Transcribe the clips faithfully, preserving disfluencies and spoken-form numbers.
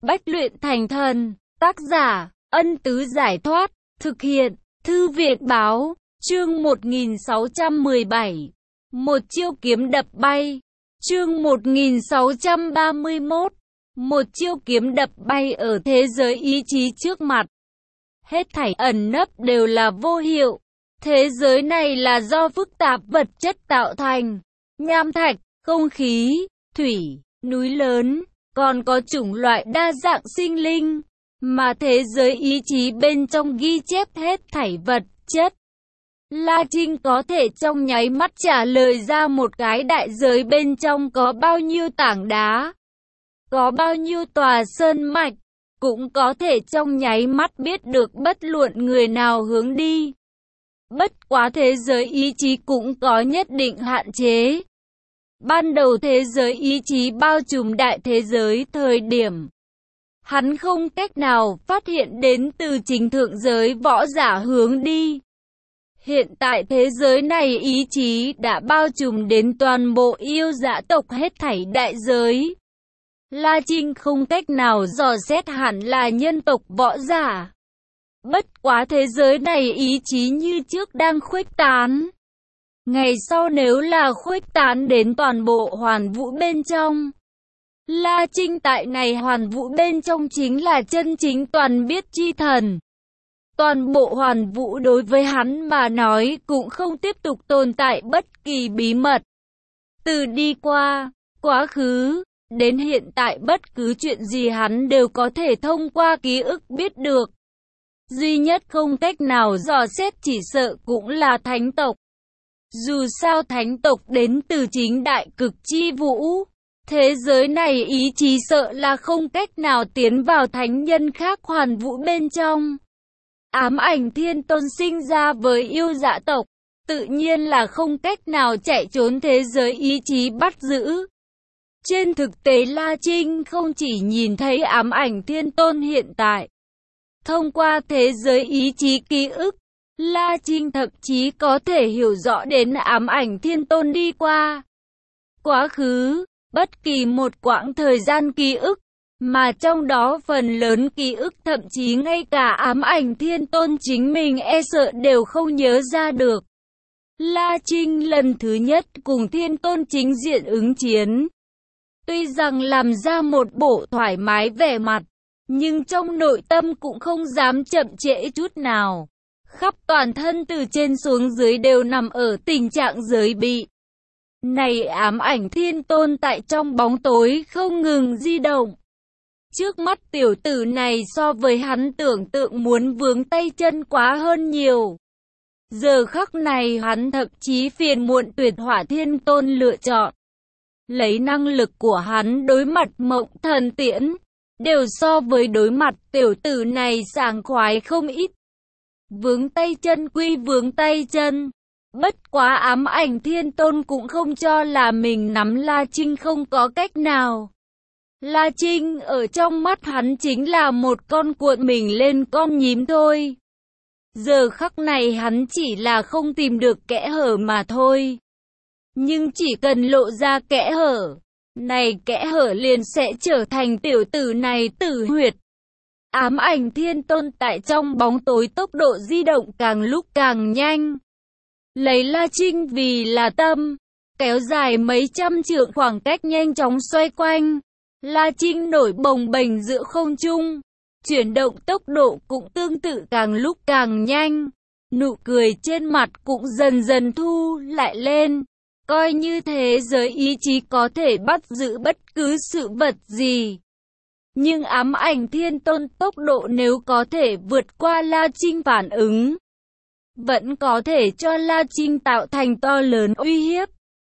Bách luyện thành thần. Tác giả, Ân Tứ Giải Thoát. Thực hiện, Thư Viện Báo. Chương một nghìn sáu trăm mười bảy. Một chiêu kiếm đập bay. Chương một nghìn sáu trăm ba mươi mốt. Một chiêu kiếm đập bay ở thế giới ý chí trước mặt. Hết thảy ẩn nấp đều là vô hiệu. Thế giới này là do phức tạp vật chất tạo thành. Nham thạch, không khí, thủy, núi lớn, còn có chủng loại đa dạng sinh linh. Mà thế giới ý chí bên trong ghi chép hết thảy vật chất. La Trinh có thể trong nháy mắt trả lời ra một cái đại giới bên trong có bao nhiêu tảng đá, có bao nhiêu tòa sơn mạch, cũng có thể trong nháy mắt biết được bất luận người nào hướng đi. Bất quá thế giới ý chí cũng có nhất định hạn chế. Ban đầu thế giới ý chí bao trùm đại thế giới thời điểm, hắn không cách nào phát hiện đến từ chính thượng giới võ giả hướng đi. Hiện tại thế giới này ý chí đã bao trùm đến toàn bộ yêu dã tộc hết thảy đại giới. La Trinh không cách nào dò xét hẳn là nhân tộc võ giả. Bất quá thế giới này ý chí như trước đang khuếch tán. Ngày sau nếu là khuếch tán đến toàn bộ hoàn vũ bên trong, La Trinh tại này hoàn vũ bên trong chính là chân chính toàn biết chi thần. Toàn bộ hoàn vũ đối với hắn mà nói cũng không tiếp tục tồn tại bất kỳ bí mật. Từ đi qua, quá khứ, đến hiện tại bất cứ chuyện gì hắn đều có thể thông qua ký ức biết được. Duy nhất không cách nào dò xét chỉ sợ cũng là thánh tộc. Dù sao thánh tộc đến từ chính đại cực chi vũ. Thế giới này ý chí sợ là không cách nào tiến vào thánh nhân khác hoàn vũ bên trong. Ám ảnh thiên tôn sinh ra với yêu dã tộc, tự nhiên là không cách nào chạy trốn thế giới ý chí bắt giữ. Trên thực tế La Trinh không chỉ nhìn thấy ám ảnh thiên tôn hiện tại. Thông qua thế giới ý chí ký ức, La Trinh thậm chí có thể hiểu rõ đến ám ảnh thiên tôn đi qua quá khứ, bất kỳ một quãng thời gian ký ức, mà trong đó phần lớn ký ức thậm chí ngay cả ám ảnh thiên tôn chính mình e sợ đều không nhớ ra được. La Trinh lần thứ nhất cùng thiên tôn chính diện ứng chiến. Tuy rằng làm ra một bộ thoải mái vẻ mặt, nhưng trong nội tâm cũng không dám chậm trễ chút nào. Khắp toàn thân từ trên xuống dưới đều nằm ở tình trạng giới bị. Này ám ảnh thiên tôn tại trong bóng tối không ngừng di động. Trước mắt tiểu tử này so với hắn tưởng tượng muốn vướng tay chân quá hơn nhiều. Giờ khắc này hắn thậm chí phiền muộn tuyệt hỏa thiên tôn lựa chọn. Lấy năng lực của hắn đối mặt mộng thần tiễn, đều so với đối mặt tiểu tử này sảng khoái không ít. Vướng tay chân quy vướng tay chân. Bất quá ám ảnh thiên tôn cũng không cho là mình nắm La Trinh không có cách nào. La Trinh ở trong mắt hắn chính là một con cuộn mình lên con nhím thôi. Giờ khắc này hắn chỉ là không tìm được kẽ hở mà thôi. Nhưng chỉ cần lộ ra kẽ hở, này kẽ hở liền sẽ trở thành tiểu tử này tử huyệt. Ám ảnh thiên tôn tại trong bóng tối tốc độ di động càng lúc càng nhanh. Lấy La Trinh vì là tâm, kéo dài mấy trăm trượng khoảng cách nhanh chóng xoay quanh. La Trinh nổi bồng bềnh giữa không trung, chuyển động tốc độ cũng tương tự càng lúc càng nhanh. Nụ cười trên mặt cũng dần dần thu lại lên. Coi như thế giới ý chí có thể bắt giữ bất cứ sự vật gì. Nhưng ám ảnh thiên tôn tốc độ nếu có thể vượt qua La Trinh phản ứng, vẫn có thể cho La Trinh tạo thành to lớn uy hiếp.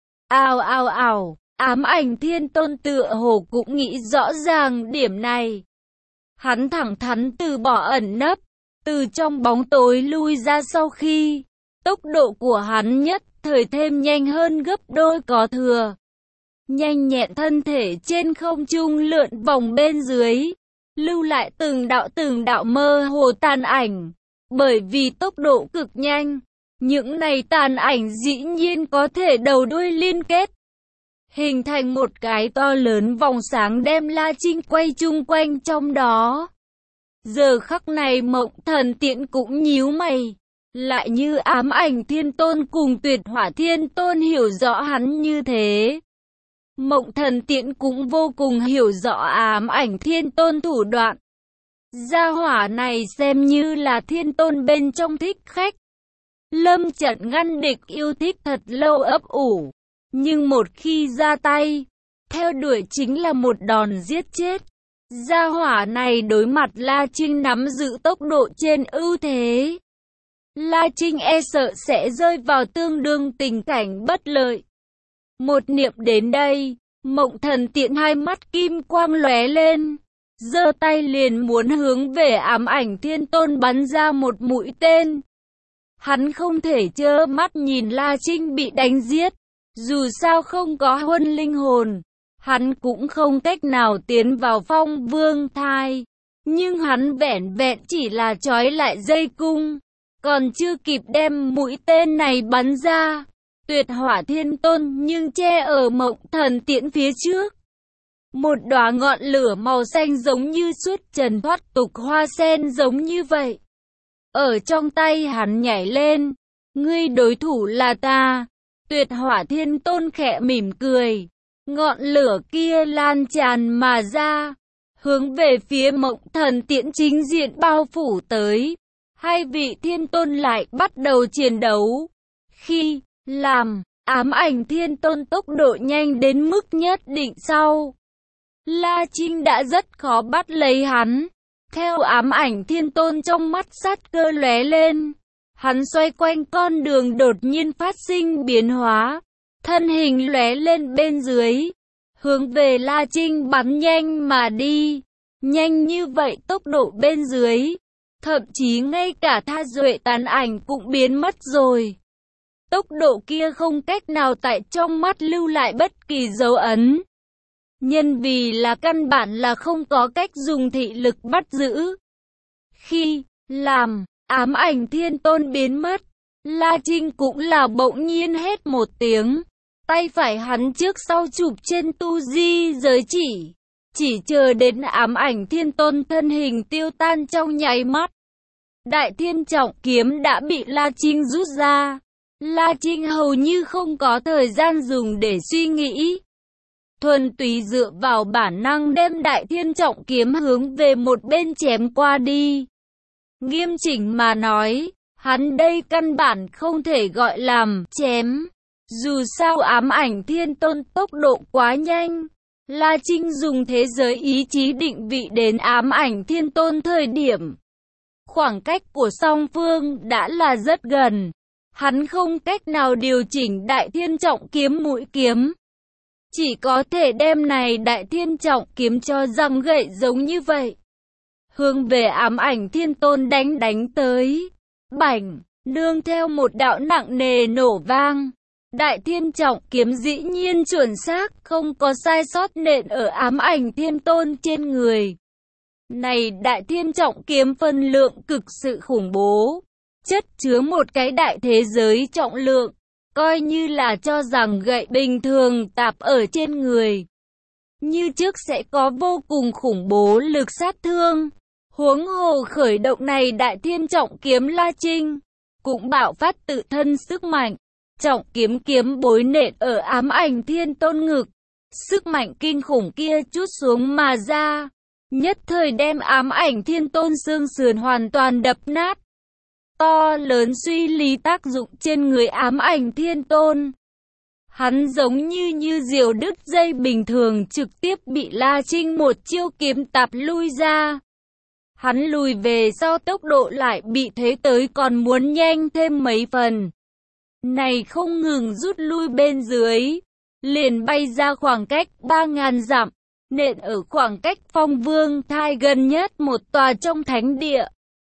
Ào ào ào, ám ảnh thiên tôn tựa hồ cũng nghĩ rõ ràng điểm này. Hắn thẳng thắn từ bỏ ẩn nấp, từ trong bóng tối lui ra sau khi, tốc độ của hắn nhất thời thêm nhanh hơn gấp đôi có thừa. Nhanh nhẹn thân thể trên không trung lượn vòng bên dưới, lưu lại từng đạo từng đạo mơ hồ tàn ảnh. Bởi vì tốc độ cực nhanh, những này tàn ảnh dĩ nhiên có thể đầu đuôi liên kết. hình thành một cái to lớn vòng sáng đem La Trinh quay chung quanh trong đó. Giờ khắc này Mộng Thần Tiễn cũng nhíu mày, lại như Ám Ảnh Thiên Tôn cùng Tuyệt Hỏa Thiên Tôn hiểu rõ hắn như thế. Mộng Thần Tiễn cũng vô cùng hiểu rõ Ám Ảnh Thiên Tôn thủ đoạn. Gia hỏa này xem như là thiên tôn bên trong thích khách. Lâm trận ngăn địch yêu thích thật lâu ấp ủ, nhưng một khi ra tay, theo đuổi chính là một đòn giết chết. Gia hỏa này đối mặt La Trinh nắm giữ tốc độ trên ưu thế. La Trinh e sợ sẽ rơi vào tương đương tình cảnh bất lợi. Một niệm đến đây, Mộng Thần Tiễn hai mắt kim quang lóe lên, giơ tay liền muốn hướng về Ám Ảnh Thiên Tôn bắn ra một mũi tên. Hắn không thể trơ mắt nhìn La Trinh bị đánh giết, dù sao không có huân linh hồn, hắn cũng không cách nào tiến vào Phong Vương Thai, nhưng hắn vẻn vẹn chỉ là trói lại dây cung, còn chưa kịp đem mũi tên này bắn ra, Tuyệt Hỏa Thiên Tôn nhưng che ở Mộng Thần Tiễn phía trước. Một đóa ngọn lửa màu xanh giống như suốt trần thoát tục hoa sen giống như vậy. Ở trong tay hắn nhảy lên, ngươi đối thủ là ta. Tuyệt Hỏa Thiên Tôn khẽ mỉm cười, ngọn lửa kia lan tràn mà ra, hướng về phía Mộng Thần Tiễn chính diện bao phủ tới. Hai vị thiên tôn lại bắt đầu chiến đấu. Khi làm Ám Ảnh Thiên Tôn tốc độ nhanh đến mức nhất định sau, La Trinh đã rất khó bắt lấy hắn. Theo Ám Ảnh Thiên Tôn trong mắt sát cơ lóe lên, hắn xoay quanh con đường đột nhiên phát sinh biến hóa, thân hình lóe lên bên dưới, hướng về La Trinh bắn nhanh mà đi. Nhanh như vậy tốc độ bên dưới, thậm chí ngay cả Tha Duệ tàn ảnh cũng biến mất rồi. Tốc độ kia không cách nào tại trong mắt lưu lại bất kỳ dấu ấn. Nhân vì là căn bản là không có cách dùng thị lực bắt giữ. Khi làm Ám Ảnh Thiên Tôn biến mất, La Trinh cũng là bỗng nhiên hét một tiếng, tay phải hắn trước sau chụp trên tu di giới chỉ, chỉ chờ đến Ám Ảnh Thiên Tôn thân hình tiêu tan trong nháy mắt. Đại Thiên Trọng Kiếm đã bị La Trinh rút ra, La Trinh hầu như không có thời gian dùng để suy nghĩ. Thuần túy dựa vào bản năng đem Đại Thiên Trọng Kiếm hướng về một bên chém qua đi. Nghiêm chỉnh mà nói, hắn đây căn bản không thể gọi làm chém. Dù sao Ám Ảnh Thiên Tôn tốc độ quá nhanh, La Trinh dùng thế giới ý chí định vị đến Ám Ảnh Thiên Tôn thời điểm, khoảng cách của song phương đã là rất gần. Hắn không cách nào điều chỉnh Đại Thiên Trọng Kiếm mũi kiếm, chỉ có thể đem này Đại Thiên Trọng Kiếm cho răng gậy giống như vậy, hướng về Ám Ảnh Thiên Tôn đánh đánh tới. Bảnh, nương theo một đạo nặng nề nổ vang, Đại Thiên Trọng Kiếm dĩ nhiên chuẩn xác, không có sai sót nện ở Ám Ảnh Thiên Tôn trên người. Này Đại Thiên Trọng Kiếm phân lượng cực sự khủng bố, chất chứa một cái đại thế giới trọng lượng, coi như là cho rằng gậy bình thường tạp ở trên người, như trước sẽ có vô cùng khủng bố lực sát thương. Huống hồ khởi động này Đại Thiên Trọng Kiếm, La Trinh cũng bạo phát tự thân sức mạnh, trọng kiếm kiếm bối nện ở Ám Ảnh Thiên Tôn ngực, sức mạnh kinh khủng kia trút xuống mà ra, nhất thời đem Ám Ảnh Thiên Tôn xương sườn hoàn toàn đập nát. To lớn suy lý tác dụng trên người Ám Ảnh Thiên Tôn, hắn giống như như diều đứt dây bình thường trực tiếp bị La Trinh một chiêu kiếm tạp lui ra. Hắn lùi về sau tốc độ lại bị thế tới còn muốn nhanh thêm mấy phần. Này không ngừng rút lui bên dưới, liền bay ra khoảng cách ba ngàn dặm, nện ở khoảng cách Phong Vương Thai gần nhất một tòa trong thánh địa.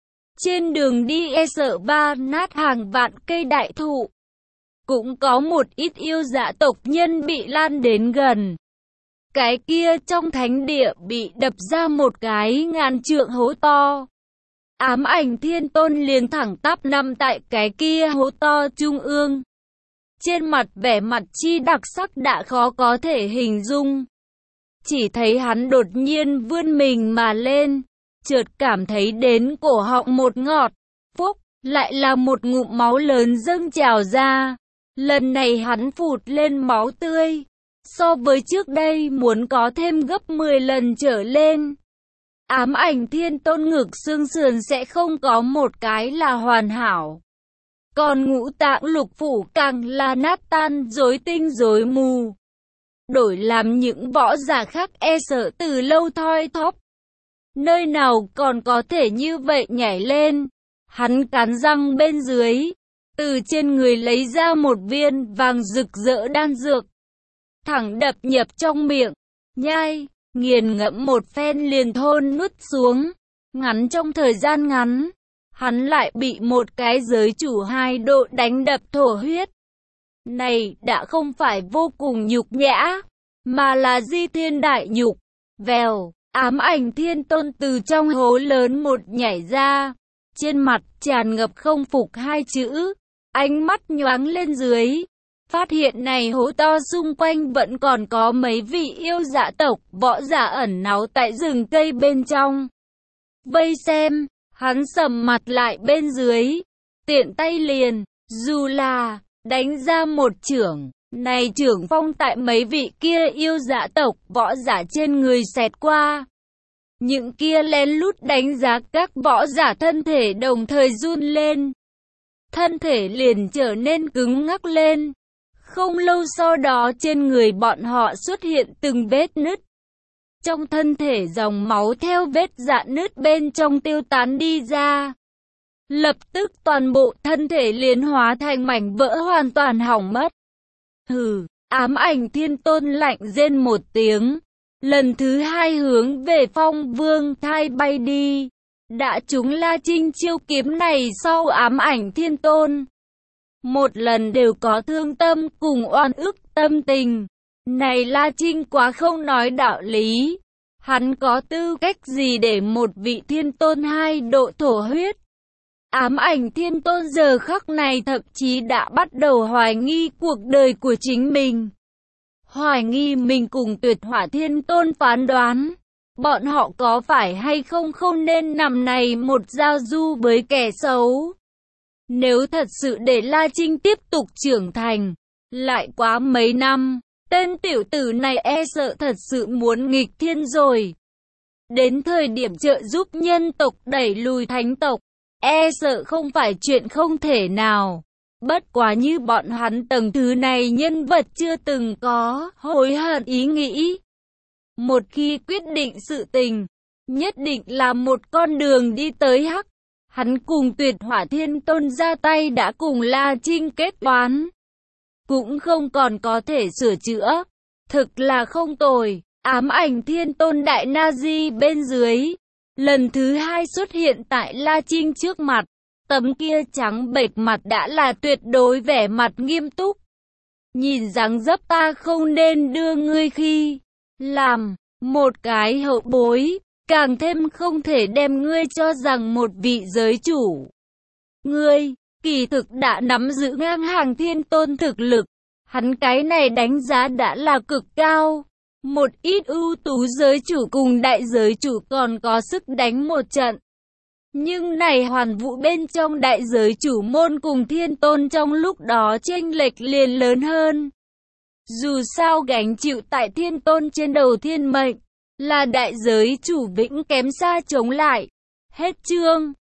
Trên đường đi e sợ va nát hàng vạn cây đại thụ. Cũng có một ít yêu dã tộc nhân bị lan đến gần. Cái kia trong thánh địa bị đập ra một cái ngàn trượng hố to. Ám Ảnh Thiên Tôn liền thẳng tắp nằm tại cái kia hố to trung ương. trên mặt vẻ mặt chi đặc sắc đã khó có thể hình dung. Chỉ thấy hắn đột nhiên vươn mình mà lên, chợt cảm thấy đến cổ họng một ngọt, phốc, lại là một ngụm máu lớn dâng trào ra. Lần này hắn phụt lên máu tươi, so với trước đây muốn có thêm gấp mười lần trở lên. Ám ảnh thiên tôn ngực xương sườn sẽ không có một cái là hoàn hảo. Còn ngũ tạng lục phủ càng là nát tan rối tinh rối mù. Đổi làm những võ giả khác e sợ từ lâu thoi thóp. Nơi nào còn có thể như vậy nhảy lên. Hắn cắn răng bên dưới, từ trên người lấy ra một viên vàng rực rỡ đan dược. Thẳng đập nhập trong miệng, nhai, nghiền ngẫm một phen liền thôn nuốt xuống. Ngắn trong thời gian ngắn, hắn lại bị một cái giới chủ hai độ đánh đập thổ huyết. Này đã không phải vô cùng nhục nhã, mà là di thiên đại nhục. Vèo, ám ảnh thiên tôn từ trong hố lớn một nhảy ra, trên mặt tràn ngập không phục hai chữ, ánh mắt nhoáng lên dưới. Phát hiện này hố to xung quanh vẫn còn có mấy vị yêu dạ tộc võ giả ẩn náu tại rừng cây bên trong. Vây xem, hắn sầm mặt lại bên dưới, tiện tay liền, dù là đánh ra một chưởng, này chưởng phong tại mấy vị kia yêu dạ tộc võ giả trên người xẹt qua. Những kia lén lút đánh giá các võ giả thân thể đồng thời run lên. Thân thể liền trở nên cứng ngắc lên. Không lâu sau đó trên người bọn họ xuất hiện từng vết nứt. Trong thân thể dòng máu theo vết rạn nứt bên trong tiêu tán đi ra. Lập tức toàn bộ thân thể liền hóa thành mảnh vỡ hoàn toàn hỏng mất. Hừ, ám ảnh thiên tôn lạnh rên một tiếng. Lần thứ hai hướng về Phong Vương Thai bay đi. Đã trúng La Trinh chiêu kiếm này sau ám ảnh thiên tôn. Một lần đều có thương tâm cùng oan ức tâm tình. Này La Trinh quá không nói đạo lý. Hắn có tư cách gì để một vị thiên tôn hai độ thổ huyết? Ám ảnh thiên tôn giờ khắc này thậm chí đã bắt đầu hoài nghi cuộc đời của chính mình. Hoài nghi mình cùng tuyệt hỏa thiên tôn phán đoán. Bọn họ có phải hay không không nên nằm này một giao du với kẻ xấu. Nếu thật sự để La Trinh tiếp tục trưởng thành, lại quá mấy năm, tên tiểu tử này e sợ thật sự muốn nghịch thiên rồi. Đến thời điểm trợ giúp nhân tộc đẩy lùi thánh tộc, e sợ không phải chuyện không thể nào. Bất quá như bọn hắn tầng thứ này nhân vật chưa từng có hối hận ý nghĩ. Một khi quyết định sự tình, nhất định là một con đường đi tới hắc. Hắn cùng tuyệt hỏa thiên tôn ra tay đã cùng La Trinh kết toán. Cũng không còn có thể sửa chữa. Thực là không tồi. Ám ảnh thiên tôn đại Na-di bên dưới. Lần thứ hai xuất hiện tại La Trinh trước mặt. Tấm kia trắng bệch mặt đã là tuyệt đối vẻ mặt nghiêm túc. Nhìn dáng dấp ta không nên đưa ngươi khi làm một cái hậu bối. Càng thêm không thể đem ngươi cho rằng một vị giới chủ. Ngươi, kỳ thực đã nắm giữ ngang hàng thiên tôn thực lực. Hắn cái này đánh giá đã là cực cao. Một ít ưu tú giới chủ cùng đại giới chủ còn có sức đánh một trận. Nhưng này hoàn vũ bên trong đại giới chủ môn cùng thiên tôn trong lúc đó chênh lệch liền lớn hơn. Dù sao gánh chịu tại thiên tôn trên đầu thiên mệnh. Là đại giới chủ vĩnh kém xa chống lại. Hết chương.